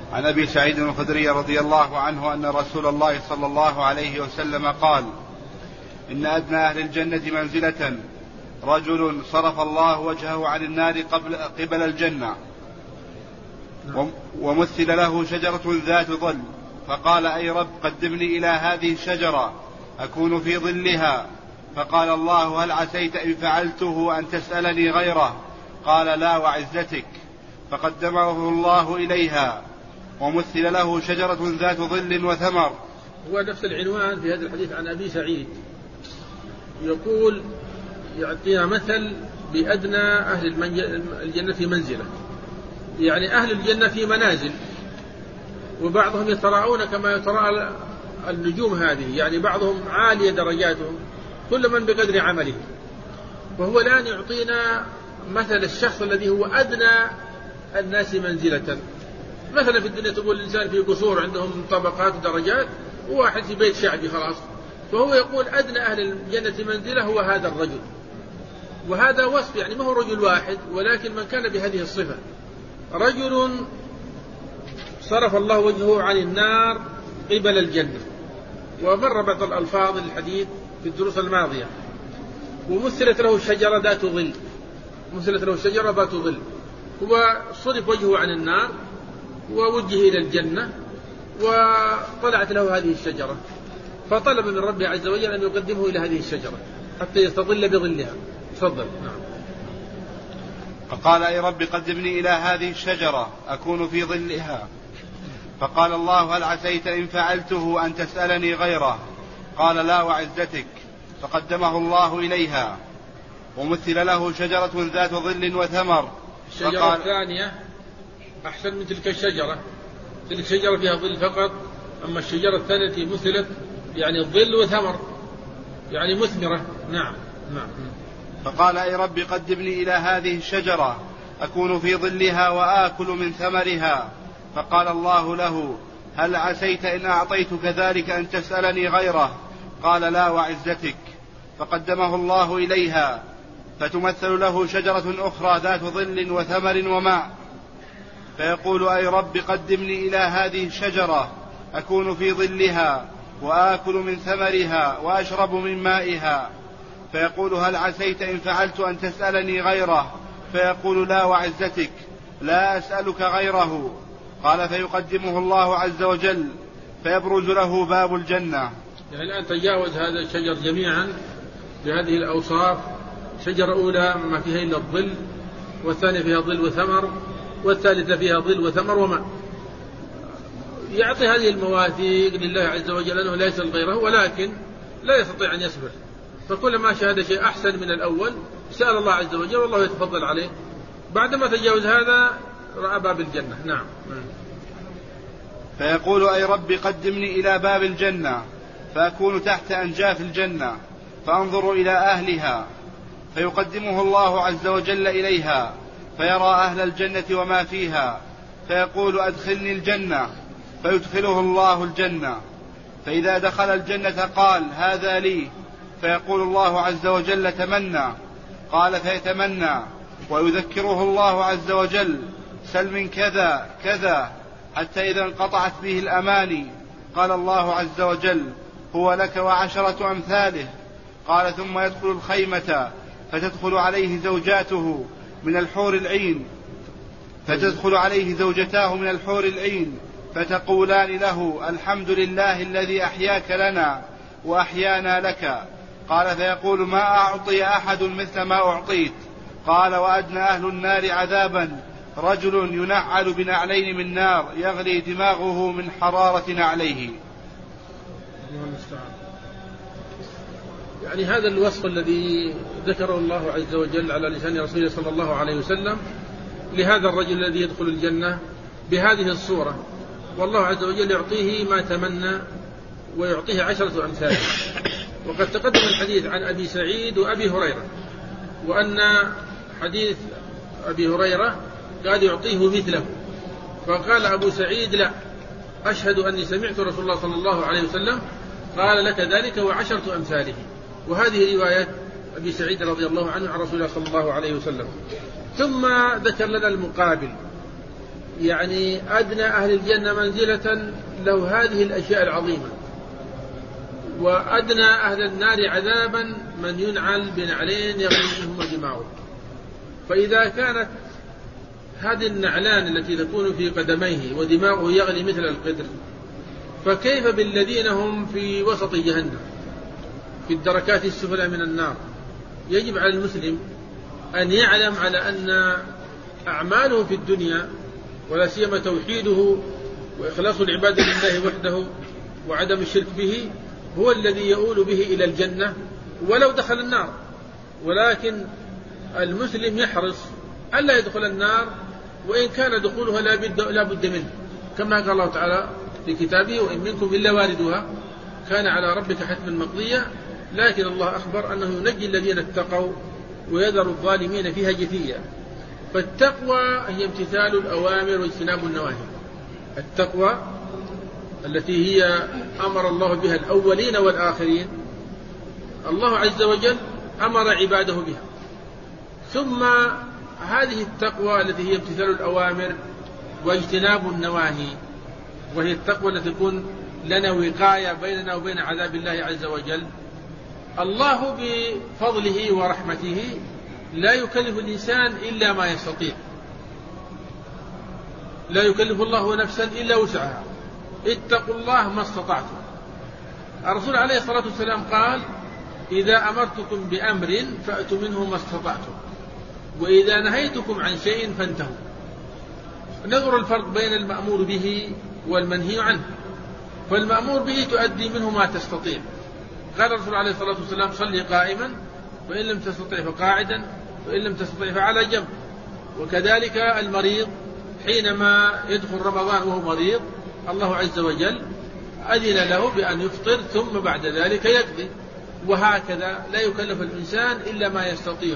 عن أبي سعيد الخدري رضي الله عنه أن رسول الله صلى الله عليه وسلم قال: إن أدنى أهل الجنة منزلة رجل صرف الله وجهه عن النار قبل الجنة، ومثل له شجرة ذات ظل، فقال: أي رب قدمني إلى هذه الشجرة أكون في ظلها. فقال الله: هل عسيت إن فعلته أن تسألني غيره؟ قال: لا وعزتك. فقدمه الله إليها، ومثل له شجرة ذات ظل وثمر. هو نفس العنوان في هذا الحديث عن أبي سعيد، يقول يعطينا مثل بأدنى أهل الجنة في منزلة، يعني أهل الجنة في منازل، وبعضهم يتراءون كما يتراءى النجوم هذه، يعني بعضهم عالية درجاتهم كل من بقدر عمله. وهو الآن يعطينا مثل الشخص الذي هو أدنى الناس منزلة. مثلا في الدنيا تقول الإنسان في قصور عندهم طبقات ودرجات، وواحد في بيت شعبي خلاص. فهو يقول أدنى أهل الجنة منزلة هو هذا الرجل، وهذا وصف، يعني ما هو رجل واحد، ولكن من كان بهذه الصفة: رجل صرف الله وجهه عن النار قبل الجنة. ومر بعض الألفاظ الحديث في الدروس الماضية. ومثلت له شجرة ذات ظل، مثلت له شجرة ذات ظل. هو صرف وجهه عن النار ووجه إلى الجنة، وطلعت له هذه الشجرة، فطلب من ربه عز وجل أن يقدمه إلى هذه الشجرة حتى يستظل بظلها. تفضل. نعم. فقال: أي رب قدمني إلى هذه الشجرة أكون في ظلها. فقال الله: هل عسيت إن فعلته أن تسألني غيره؟ قال: لا وعزتك. فقدمه الله إليها، ومثل له شجرة ذات ظل وثمر. الشجرة الثانية أحسن من تلك الشجرة، تلك الشجرة فيها ظل فقط، أما الشجرة الثانية التي مثلت يعني ظل وثمر، يعني مثمرة. نعم. فقال: أي رب قدمني إلى هذه الشجرة أكون في ظلها وآكل من ثمرها. فقال الله له: هل عسيت إن أعطيتك ذلك أن تسألني غيره؟ قال: لا وعزتك. فقدمه الله إليها، فتمثل له شجرة أخرى ذات ظل وثمر وماء، فيقول: أي رب قدمني إلى هذه الشجرة أكون في ظلها وآكل من ثمرها وأشرب من مائها. فيقول: هل عسيت إن فعلت أن تسألني غيره؟ فيقول: لا وعزتك، لا أسألك غيره. قال: فيقدمه الله عز وجل، فيبرز له باب الجنة. يعني الآن تجاوز هذا الشجر جميعا بهذه الأوصاف. شجرة أولى ما فيها إلا الظل، والثانية فيها ظل وثمر، والثالثة فيها ظل وثمر وماء. يعطي هذه المواثيق لله عز وجل أنه لا يسأل غيره، ولكن لا يستطيع أن يصبر، فكلما شاهد شيء أحسن من الأول سأل الله عز وجل، والله يتفضل عليه. بعدما تجاوز هذا رأى باب الجنة. نعم. فيقول: أي رب قدمني إلى باب الجنة فأكون تحت أنجاف الجنة فأنظر إلى أهلها. فيقدمه الله عز وجل إليها، فيرى أهل الجنة وما فيها، فيقول: أدخلني الجنة. فيدخله الله الجنة، فإذا دخل الجنة قال: هذا لي. فيقول الله عز وجل: تمنى. قال: فيتمنى، ويذكره الله عز وجل: سل من كذا كذا، حتى إذا انقطعت به الأماني قال الله عز وجل: هو لك وعشرة أمثاله. قال: ثم يدخل الخيمة، فتدخل عليه زوجاته من الحور العين، فتدخل عليه زوجتاه من الحور العين، فتقولان له: الحمد لله الذي أحياك لنا وأحيانا لك. قال: فيقول: ما أعطي أحد مثل ما أعطيت. قال: وأدنى أهل النار عذابا رجل ينعل بنعلين من نار يغلي دماغه من حرارة نعليه. يعني هذا الوصف الذي ذكره الله عز وجل على لسان رسوله صلى الله عليه وسلم لهذا الرجل الذي يدخل الجنة بهذه الصورة، والله عز وجل يعطيه ما تمنى ويعطيه 10 أمثال. وقد تقدم الحديث عن أبي سعيد وأبي هريرة، وأن حديث أبي هريرة قال يعطيه مثله، فقال أبو سعيد: لا، أشهد أني سمعت رسول الله صلى الله عليه وسلم قال لك ذلك و10 أمثاله. وهذه رواية أبي سعيد رضي الله عنه عن رسول الله صلى الله عليه وسلم. ثم ذكر لنا المقابل، يعني أدنى أهل الجنة منزلة له هذه الأشياء العظيمة، وأدنى أهل النار عذابا من ينعل بنعلين يغلي منهما دماغه. فإذا كانت هذه النعلان التي تكون في قدميه ودماغه يغلي مثل القدر، فكيف بالذين هم في وسط جهنم في الدركات السفلى من النار؟ يجب على المسلم أن يعلم على أن أعماله في الدنيا ولا سيما توحيده وإخلاص العبادة لله وحده وعدم الشرك به هو الذي يؤول به إلى الجنة ولو دخل النار. ولكن المسلم يحرص ألا يدخل النار وإن كان دخولها لا بد منه، كما قال الله تعالى في كتابه: وإن منكم إلا واردها كان على ربك حتما مقضيا. لكن الله أخبر أنه ينجي الذين اتقوا ويذر الظالمين فيها جثيا. فالتقوى هي امتثال الأوامر واجتناب النواهي. التقوى التي هي أمر الله بها الأولين والآخرين، الله عز وجل أمر عباده بها. ثم هذه التقوى التي هي امتثال الأوامر واجتناب النواهي، وهي التقوى التي تكون لنا وقاية بيننا وبين عذاب الله عز وجل. الله بفضله ورحمته لا يكلف الإنسان إلا ما يستطيع، لا يكلف الله نفسا إلا وسعها، اتقوا الله ما استطعتم. الرسول عليه الصلاة والسلام قال: إذا أمرتكم بأمر فأتوا منه ما استطعتم، وإذا نهيتكم عن شيء فانتهوا. نذكر الفرق بين المأمور به والمنهي عنه. فالمأمور به تؤدي منه ما تستطيع. قال الرسول عليه الصلاة والسلام: صلي قائما، وإن لم تستطع فقاعدا، وإن لم تستطع فعلى جنب. وكذلك المريض حينما يدخل رمضان وهو مريض، الله عز وجل أذن له بأن يفطر ثم بعد ذلك يقضي. وهكذا لا يكلف الإنسان إلا ما يستطيع.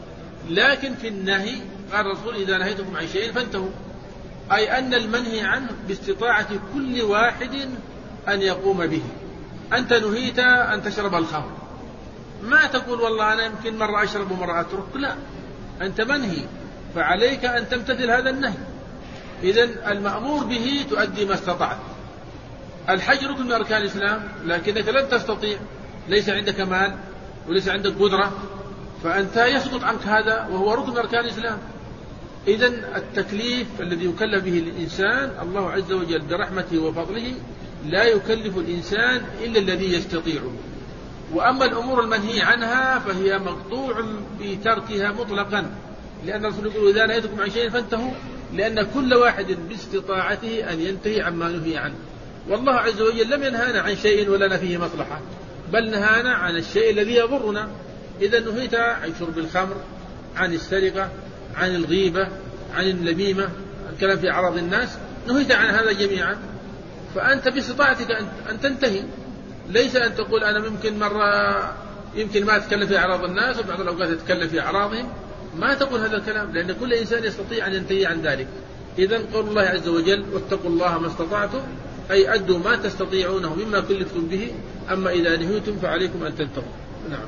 لكن في النهي قال الرسول: إذا نهيتكم عن شيء فانتهوا، أي أن المنهي عنه باستطاعة كل واحد أن يقوم به. أنت نهيت أن تشرب الخمر، ما تقول والله أنا يمكن مرة أشرب ومرة أترك، لا، أنت منهي فعليك أن تمتثل هذا النهي. إذن المأمور به تؤدي ما استطعت. الحج ركن من أركان الإسلام، لكنك لن تستطيع، ليس عندك مال وليس عندك قدرة، فأنت يسقط عنك هذا وهو ركن من أركان الإسلام. إذن التكليف الذي يكلف به الإنسان، الله عز وجل برحمته وفضله لا يكلف الإنسان إلا الذي يستطيعه. وأما الأمور المنهي عنها فهي مقطوع بتركها مطلقا، لأن الرسول يقول: إذا نهيتكم عن شيء فانتهوا، لأن كل واحد باستطاعته أن ينتهي عما نهي عنه. والله عز وجل لم ينهانا عن شيء ولنا فيه مصلحة، بل نهانا عن الشيء الذي يضرنا. إذا نهيت عن شرب الخمر، عن السرقة، عن الغيبة، عن النميمة، الكلام في أعراض الناس، نهيت عن هذا جميعا. فأنت باستطاعتك أن تنتهي، ليس أن تقول أنا ممكن مرة يمكن ما أتكلم في أعراض الناس وبعض الأوقات أتكلم في أعراضهم. ما تقول هذا الكلام، لأن كل إنسان يستطيع أن ينتهي عن ذلك. إذن قول الله عز وجل: واتقوا الله ما استطعتم، أي أدوا ما تستطيعونه مما كلفتم به، أما إذا نهيتم فعليكم أن تنتهوا. نعم.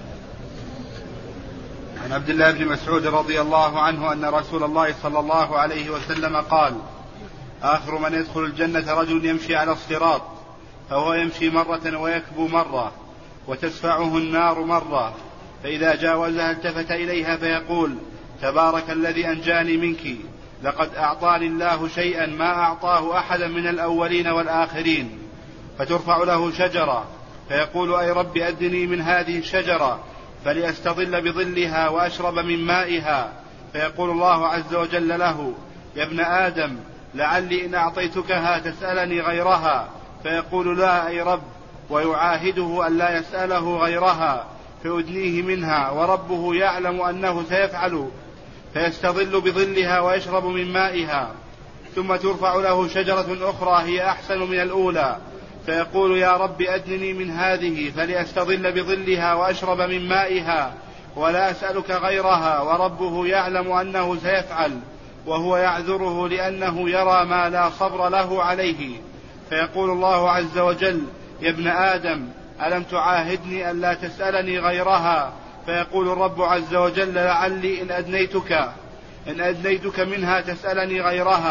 عن عبد الله بن مسعود رضي الله عنه أن رسول الله صلى الله عليه وسلم قال: آخر من يدخل الجنة رجل يمشي على الصراط، فهو يمشي مرة ويكبو مرة، وتسفعه النار مرة، فإذا جاوزها التفت إليها فيقول: تبارك الذي أنجاني منك، لقد أعطاني الله شيئا ما أعطاه أحدا من الأولين والآخرين. فترفع له شجرة فيقول: أي رب أدني من هذه الشجرة فلأستظل بظلها وأشرب من مائها. فيقول الله عز وجل له: يا ابن آدم، لعلي إن أعطيتكها تسألني غيرها. فيقول: لا أي رب، ويعاهده أن لا يسأله غيرها، فيدنيه منها وربه يعلم أنه سيفعل، فيستظل بظلها ويشرب من مائها. ثم ترفع له شجرة أخرى هي أحسن من الأولى، فيقول: يا رب أدنني من هذه فلأستظل بظلها وأشرب من مائها، ولا أسألك غيرها، وربه يعلم أنه سيفعل، وهو يعذره لأنه يرى ما لا صبر له عليه. فيقول الله عز وجل: يا ابن آدم، ألم تعاهدني أن لا تسألني غيرها؟ فيقول الرب عز وجل: لعلي إن أدنيتك منها تسألني غيرها.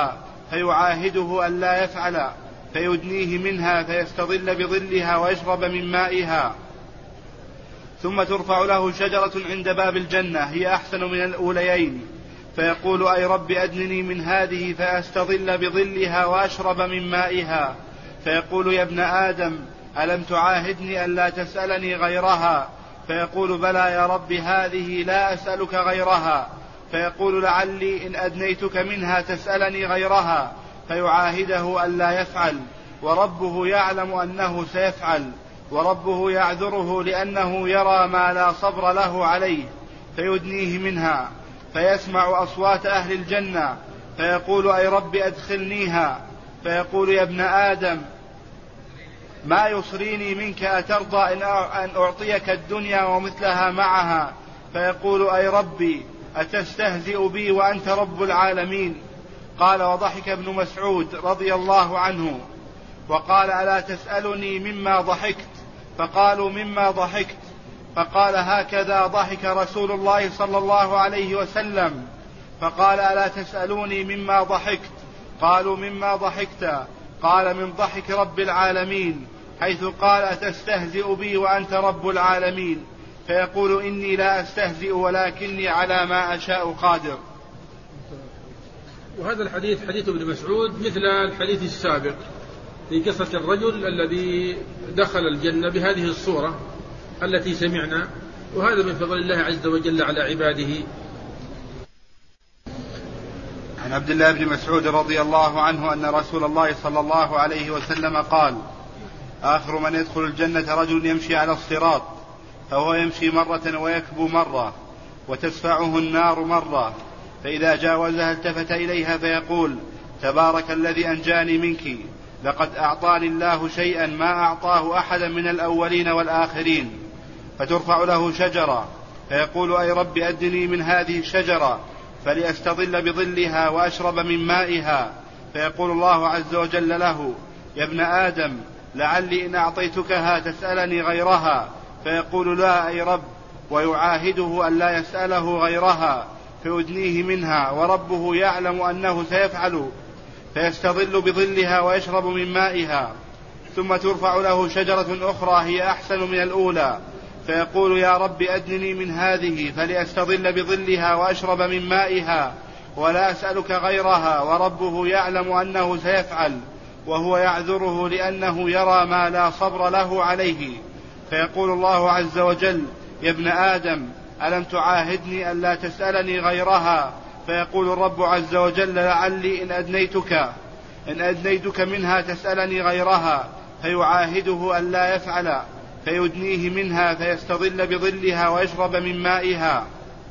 فيعاهده أن لا يفعل، فيدنيه منها فيستظل بظلها ويشرب من مائها. ثم ترفع له شجرة عند باب الجنة هي أحسن من الأوليين، فيقول أي رب أدنني من هذه فأستظل بظلها وأشرب من مائها. فيقول يا ابن آدم ألم تعاهدني ألا تسألني غيرها؟ فيقول بلى يا رب هذه لا أسألك غيرها. فيقول لعلي إن أدنيتك منها تسألني غيرها، فيعاهده ألا يفعل، وربه يعلم أنه سيفعل، وربه يعذره لأنه يرى ما لا صبر له عليه، فيدنيه منها. فيسمع أصوات أهل الجنة فيقول أي رب أدخلنيها. فيقول يا ابن آدم ما يصريني منك أترضى أن أعطيك الدنيا ومثلها معها؟ فيقول أي ربي أتستهزئ بي وأنت رب العالمين؟ قال وضحك ابن مسعود رضي الله عنه وقال ألا تسألني مما ضحكت؟ فقالوا مما ضحكت؟ فقال هكذا ضحك رسول الله صلى الله عليه وسلم. فقال ألا تسألوني مما ضحكت؟ قالوا مما ضحكت؟ قال من ضحك رب العالمين، حيث قال أتستهزئ بي وأنت رب العالمين؟ فيقول إني لا أستهزئ ولكني على ما أشاء قادر. وهذا الحديث حديث ابن مسعود مثل الحديث السابق في قصة الرجل الذي دخل الجنة بهذه الصورة التي سمعنا، وهذا من فضل الله عز وجل على عباده. عن عبد الله بن مسعود رضي الله عنه أن رسول الله صلى الله عليه وسلم قال آخر من يدخل الجنة رجل يمشي على الصراط، فهو يمشي مرة ويكبو مرة، وتسفعه النار مرة، فإذا جاوزها التفت إليها فيقول تبارك الذي أنجاني منك، لقد أعطاني الله شيئا ما أعطاه أحدا من الأولين والآخرين. فترفع له شجرة فيقول أي رب أدني من هذه الشجرة فلأستظل بظلها وأشرب من مائها. فيقول الله عز وجل له يا ابن آدم لعلي إن أعطيتكها تسألني غيرها. فيقول لا أي رب، ويعاهده أن لا يسأله غيرها، فيدنيه منها، وربه يعلم أنه سيفعل، فيستظل بظلها ويشرب من مائها. ثم ترفع له شجرة أخرى هي أحسن من الأولى، فيقول يا رب أدنني من هذه فلأستظل بظلها وأشرب من مائها ولا أسألك غيرها، وربه يعلم أنه سيفعل، وهو يعذره لأنه يرى ما لا صبر له عليه. فيقول الله عز وجل يا ابن آدم ألم تعاهدني ألا تسألني غيرها؟ فيقول الرب عز وجل لعلي إن أدنيتك منها تسألني غيرها، فيعاهده أن لا يفعل، فيدنيه منها فيستظل بظلها ويشرب من مائها.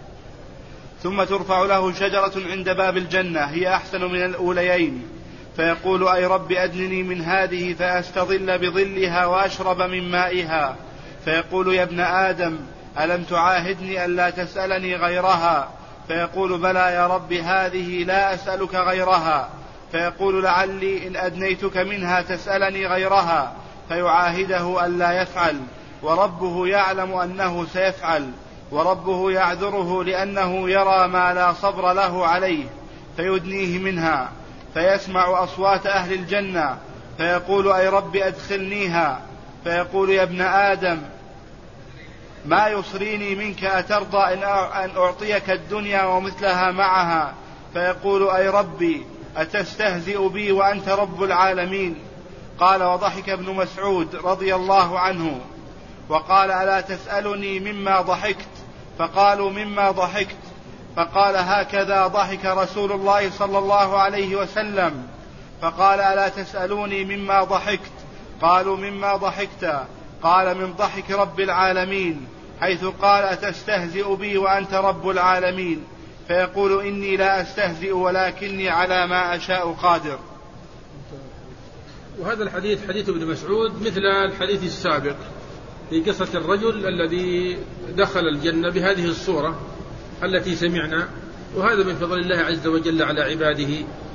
ثم ترفع له شجرة عند باب الجنة هي أحسن من الأوليين، فيقول أي رب أدنني من هذه فأستظل بظلها وأشرب من مائها. فيقول يا ابن آدم ألم تعاهدني ألا تسألني غيرها؟ فيقول بلى يا رب هذه لا أسألك غيرها. فيقول لعلي إن أدنيتك منها تسألني غيرها، فيعاهده ألا يفعل، وربه يعلم أنه سيفعل، وربه يعذره لأنه يرى ما لا صبر له عليه، فيدنيه منها. فيسمع أصوات أهل الجنة فيقول أي رب أدخلنيها. فيقول يا ابن آدم ما يصريني منك أترضى أن أعطيك الدنيا ومثلها معها؟ فيقول أي ربي أتستهزئ بي وأنت رب العالمين؟ قال وضحك ابن مسعود رضي الله عنه وقال ألا تسألني مما ضحكت؟ فقالوا مما ضحكت؟ فقال هكذا ضحك رسول الله صلى الله عليه وسلم. فقال ألا تسألوني مما ضحكت؟ قالوا مما ضحكت؟ قال من ضحك رب العالمين، حيث قال أتستهزئ بي وأنت رب العالمين؟ فيقول إني لا أستهزئ ولكني على ما أشاء قادر. وهذا الحديث حديث ابن مسعود مثل الحديث السابق في قصة الرجل الذي دخل الجنة بهذه الصورة التي سمعنا، وهذا من فضل الله عز وجل على عباده.